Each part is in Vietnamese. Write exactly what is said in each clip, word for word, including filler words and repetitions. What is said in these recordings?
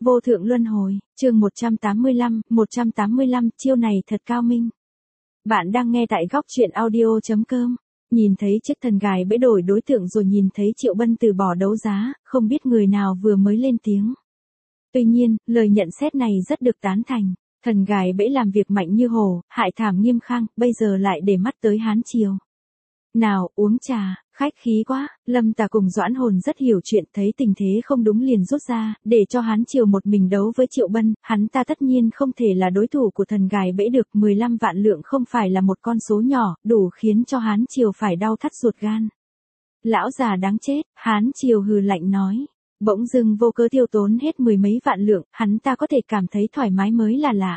Vô thượng luân hồi, chương một trăm tám mươi lăm, một trăm tám mươi lăm, chiêu này thật cao minh. Bạn đang nghe tại góc truyện audio chấm com. Nhìn thấy chiếc thần gài bẫy đổi đối tượng rồi nhìn thấy Triệu Bân từ bỏ đấu giá, không biết người nào vừa mới lên tiếng. Tuy nhiên, lời nhận xét này rất được tán thành. Thần gài bẫy làm việc mạnh như hổ, hại thảm Nghiêm Khang, bây giờ lại để mắt tới Hán Triều. Nào, uống trà, khách khí quá. Lâm Tà cùng Doãn Hồn rất hiểu chuyện, thấy tình thế không đúng liền rút ra, để cho Hán Triều một mình đấu với Triệu Bân, hắn ta tất nhiên không thể là đối thủ của thần gài bẫy được, mười lăm vạn lượng không phải là một con số nhỏ, đủ khiến cho Hán Triều phải đau thắt ruột gan. Lão già đáng chết, Hán Triều hừ lạnh nói. Bỗng dưng vô cớ tiêu tốn hết mười mấy vạn lượng, hắn ta có thể cảm thấy thoải mái mới là lạ.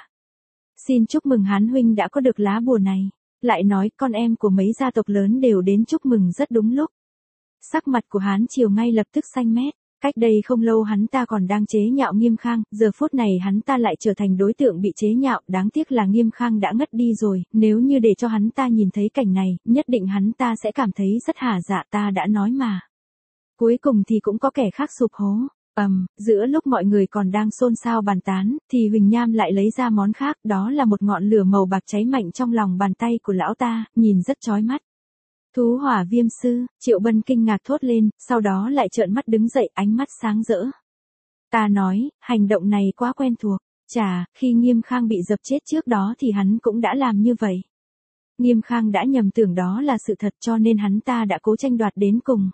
Xin chúc mừng Hán huynh đã có được lá bùa này. Lại nói con em của mấy gia tộc lớn đều đến chúc mừng rất đúng lúc. Sắc mặt của Hán Triều ngay lập tức xanh mét. Cách đây không lâu hắn ta còn đang chế nhạo Nghiêm Khang, giờ phút này hắn ta lại trở thành đối tượng bị chế nhạo, đáng tiếc là Nghiêm Khang đã ngất đi rồi, nếu như để cho hắn ta nhìn thấy cảnh này, nhất định hắn ta sẽ cảm thấy rất hả dạ, ta đã nói mà. Cuối cùng thì cũng có kẻ khác sụp hố. Ầm, um, giữa lúc mọi người còn đang xôn xao bàn tán, thì Huỳnh Nham lại lấy ra món khác, đó là một ngọn lửa màu bạc cháy mạnh trong lòng bàn tay của lão ta, nhìn rất chói mắt. Thú hỏa viêm sư, Triệu Bân kinh ngạc thốt lên, sau đó lại trợn mắt đứng dậy, ánh mắt sáng rỡ. Ta nói, hành động này quá quen thuộc, chà, khi Nghiêm Khang bị dập chết trước đó thì hắn cũng đã làm như vậy. Nghiêm Khang đã nhầm tưởng đó là sự thật cho nên hắn ta đã cố tranh đoạt đến cùng.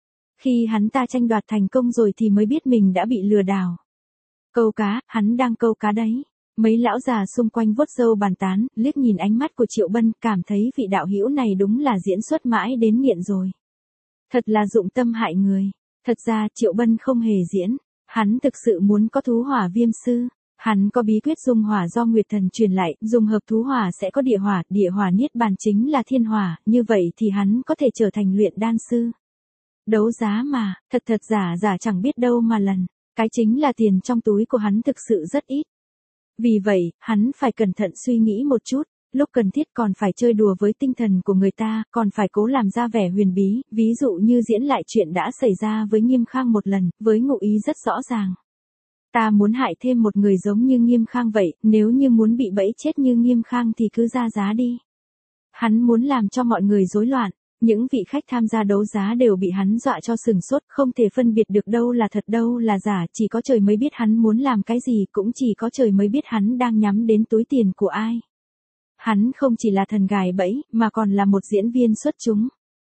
Khi hắn ta tranh đoạt thành công rồi thì mới biết mình đã bị lừa đảo. Câu cá, hắn đang câu cá đấy. Mấy lão già xung quanh vuốt râu bàn tán, liếc nhìn ánh mắt của Triệu Bân, cảm thấy vị đạo hữu này đúng là diễn xuất mãi đến nghiện rồi. Thật là dụng tâm hại người. Thật ra Triệu Bân không hề diễn, hắn thực sự muốn có thú hỏa viêm sư. Hắn có bí quyết dung hỏa do Nguyệt Thần truyền lại, dùng hợp thú hỏa sẽ có địa hỏa, địa hỏa niết bàn chính là thiên hỏa, như vậy thì hắn có thể trở thành luyện đan sư. Đấu giá mà, thật thật giả giả chẳng biết đâu mà lần, cái chính là tiền trong túi của hắn thực sự rất ít. Vì vậy, hắn phải cẩn thận suy nghĩ một chút, lúc cần thiết còn phải chơi đùa với tinh thần của người ta, còn phải cố làm ra vẻ huyền bí, ví dụ như diễn lại chuyện đã xảy ra với Nghiêm Khang một lần, với ngụ ý rất rõ ràng. Ta muốn hại thêm một người giống như Nghiêm Khang vậy, nếu như muốn bị bẫy chết như Nghiêm Khang thì cứ ra giá đi. Hắn muốn làm cho mọi người rối loạn. Những vị khách tham gia đấu giá đều bị hắn dọa cho sừng sốt, không thể phân biệt được đâu là thật đâu là giả, chỉ có trời mới biết hắn muốn làm cái gì, cũng chỉ có trời mới biết hắn đang nhắm đến túi tiền của ai. Hắn không chỉ là thần gài bẫy, mà còn là một diễn viên xuất chúng.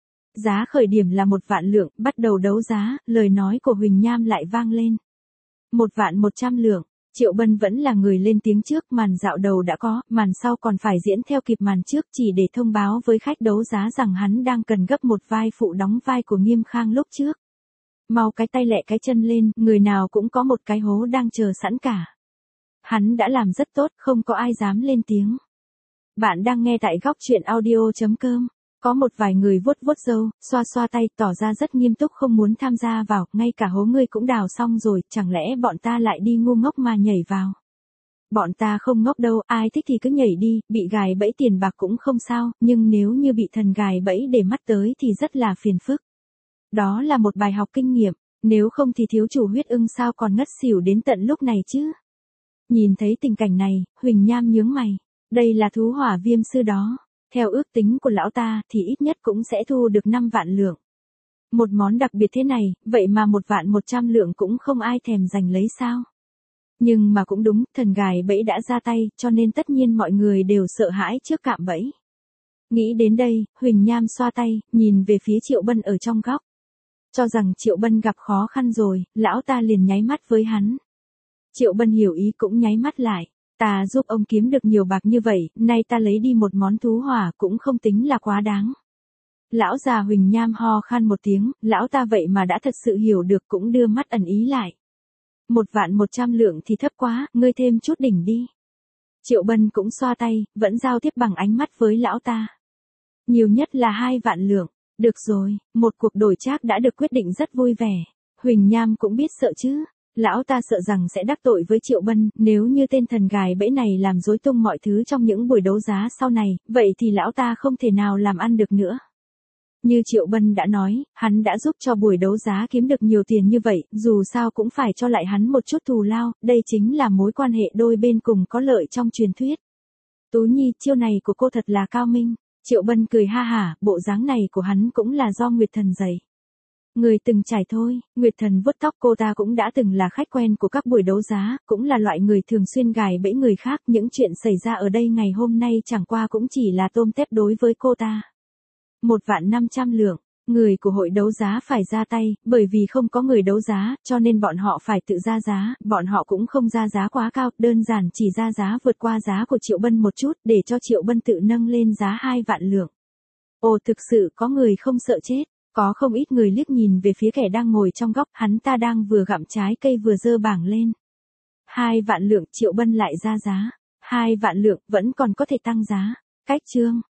Giá khởi điểm là một vạn lượng, bắt đầu đấu giá, lời nói của Huỳnh Nham lại vang lên. Một vạn một trăm lượng. Triệu Bân vẫn là người lên tiếng trước, màn dạo đầu đã có, màn sau còn phải diễn theo kịp màn trước chỉ để thông báo với khách đấu giá rằng hắn đang cần gấp một vai phụ đóng vai của Nghiêm Khang lúc trước. Mau cái tay lẹ cái chân lên, người nào cũng có một cái hố đang chờ sẵn cả. Hắn đã làm rất tốt, không có ai dám lên tiếng. Bạn đang nghe tại góc truyện audio chấm com. Có một vài người vuốt vuốt râu, xoa xoa tay, tỏ ra rất nghiêm túc không muốn tham gia vào, ngay cả hố ngươi cũng đào xong rồi, chẳng lẽ bọn ta lại đi ngu ngốc mà nhảy vào. Bọn ta không ngốc đâu, ai thích thì cứ nhảy đi, bị gài bẫy tiền bạc cũng không sao, nhưng nếu như bị thần gài bẫy để mắt tới thì rất là phiền phức. Đó là một bài học kinh nghiệm, nếu không thì thiếu chủ huyết ưng sao còn ngất xỉu đến tận lúc này chứ. Nhìn thấy tình cảnh này, Huỳnh Nham nhướng mày, đây là thú hỏa viêm sư đó. Theo ước tính của lão ta thì ít nhất cũng sẽ thu được năm vạn lượng. Một món đặc biệt thế này, vậy mà một vạn một trăm lượng cũng không ai thèm giành lấy sao. Nhưng mà cũng đúng, thần gài bẫy đã ra tay, cho nên tất nhiên mọi người đều sợ hãi trước cạm bẫy. Nghĩ đến đây, Huỳnh Nham xoa tay, nhìn về phía Triệu Bân ở trong góc. Cho rằng Triệu Bân gặp khó khăn rồi, lão ta liền nháy mắt với hắn. Triệu Bân hiểu ý cũng nháy mắt lại. Ta giúp ông kiếm được nhiều bạc như vậy, nay ta lấy đi một món thú hỏa cũng không tính là quá đáng. Lão già Huỳnh Nham ho khan một tiếng, lão ta vậy mà đã thật sự hiểu được cũng đưa mắt ẩn ý lại. Một vạn một trăm lượng thì thấp quá, ngươi thêm chút đỉnh đi. Triệu Bân cũng xoa tay, vẫn giao tiếp bằng ánh mắt với lão ta. Nhiều nhất là hai vạn lượng, được rồi, một cuộc đổi trác đã được quyết định rất vui vẻ. Huỳnh Nham cũng biết sợ chứ. Lão ta sợ rằng sẽ đắc tội với Triệu Bân, nếu như tên thần gài bẫy này làm rối tung mọi thứ trong những buổi đấu giá sau này, vậy thì lão ta không thể nào làm ăn được nữa. Như Triệu Bân đã nói, hắn đã giúp cho buổi đấu giá kiếm được nhiều tiền như vậy, dù sao cũng phải cho lại hắn một chút thù lao, đây chính là mối quan hệ đôi bên cùng có lợi trong truyền thuyết. Tú Nhi, chiêu này của cô thật là cao minh. Triệu Bân cười ha hả, bộ dáng này của hắn cũng là do Nguyệt Thần dạy. Người từng trải thôi, Nguyệt Thần vuốt tóc, cô ta cũng đã từng là khách quen của các buổi đấu giá, cũng là loại người thường xuyên gài bẫy người khác, những chuyện xảy ra ở đây ngày hôm nay chẳng qua cũng chỉ là tôm tép đối với cô ta. Một vạn năm trăm lượng, người của hội đấu giá phải ra tay, bởi vì không có người đấu giá, cho nên bọn họ phải tự ra giá, bọn họ cũng không ra giá quá cao, đơn giản chỉ ra giá vượt qua giá của Triệu Bân một chút, để cho Triệu Bân tự nâng lên giá hai vạn lượng. Ồ, thực sự có người không sợ chết. Có không ít người liếc nhìn về phía kẻ đang ngồi trong góc, hắn ta đang vừa gặm trái cây vừa giơ bảng lên. Hai vạn lượng, Triệu Bân lại ra giá. Hai vạn lượng, vẫn còn có thể tăng giá. Cách chương.